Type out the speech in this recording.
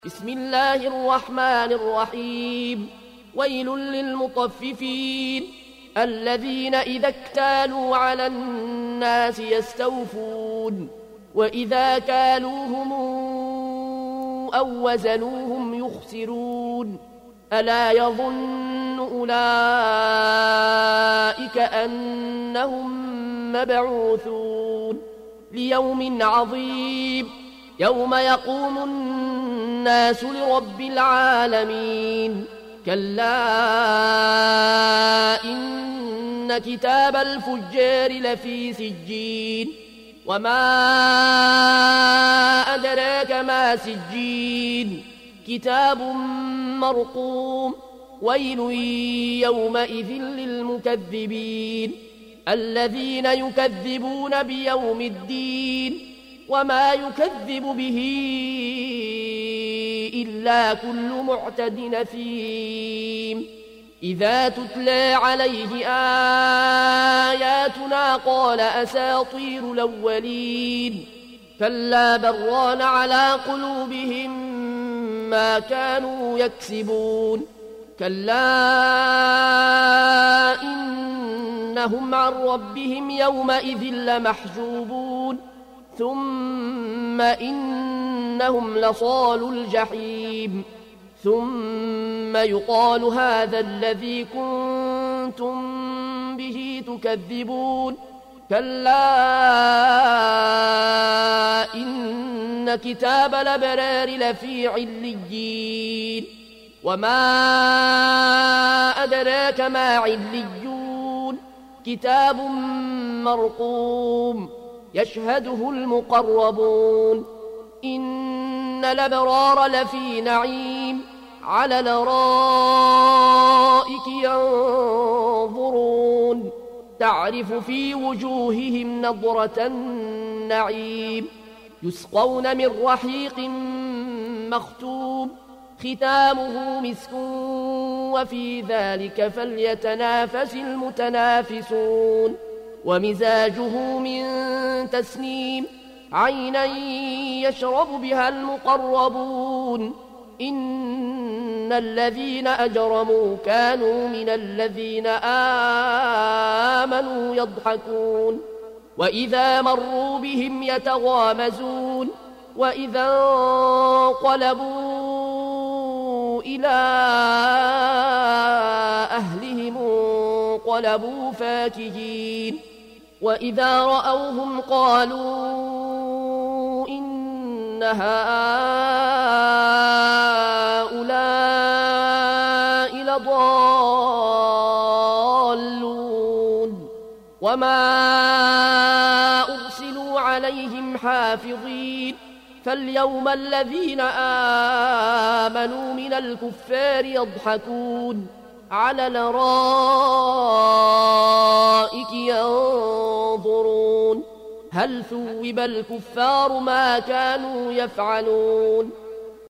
بسم الله الرحمن الرحيم. ويل للمطففين الذين إذا اكتالوا على الناس يستوفون وإذا كالوهم أو وزنوهم يخسرون ألا يظن أولئك أنهم مبعوثون ليوم عظيم يوم يقوم الناس لرب العالمين. كلا إن كتاب الفجار لفي سجين وما أدراك ما سجين كتاب مرقوم. ويل يومئذ للمكذبين الذين يكذبون بيوم الدين وما يكذب به إلا كل معتد نثيم. إذا تتلى عليه آياتنا قال أساطير الأولين كلا بران على قلوبهم ما كانوا يكسبون. كلا إنهم عن ربهم يومئذ لمحجوبون ثم إنهم لصالوا الجحيم ثم يقال هذا الذي كنتم به تكذبون. كلا إن كتاب الأبرار لفي عليين وما أدراك ما عليون كتاب مرقوم يشهده المقربون. إن الأبرار لفي نعيم على الأرائك ينظرون تعرف في وجوههم نضرة النعيم يسقون من رحيق مختوم ختامه مسك وفي ذلك فليتنافس المتنافسون. ومزاجه من تسنيم عينا يشرب بها المقربون. إن الذين أجرموا كانوا من الذين آمنوا يضحكون وإذا مروا بهم يتغامزون وإذا انقلبوا إلى أهلهم انقلبوا فاكهين وإذا رأوهم قالوا إن هؤلاء لضالون وما أرسلوا عليهم حافظين. فاليوم الذين آمنوا من الكفار يضحكون على الأرائك ينظرون هل ثوب الكفار ما كانوا يفعلون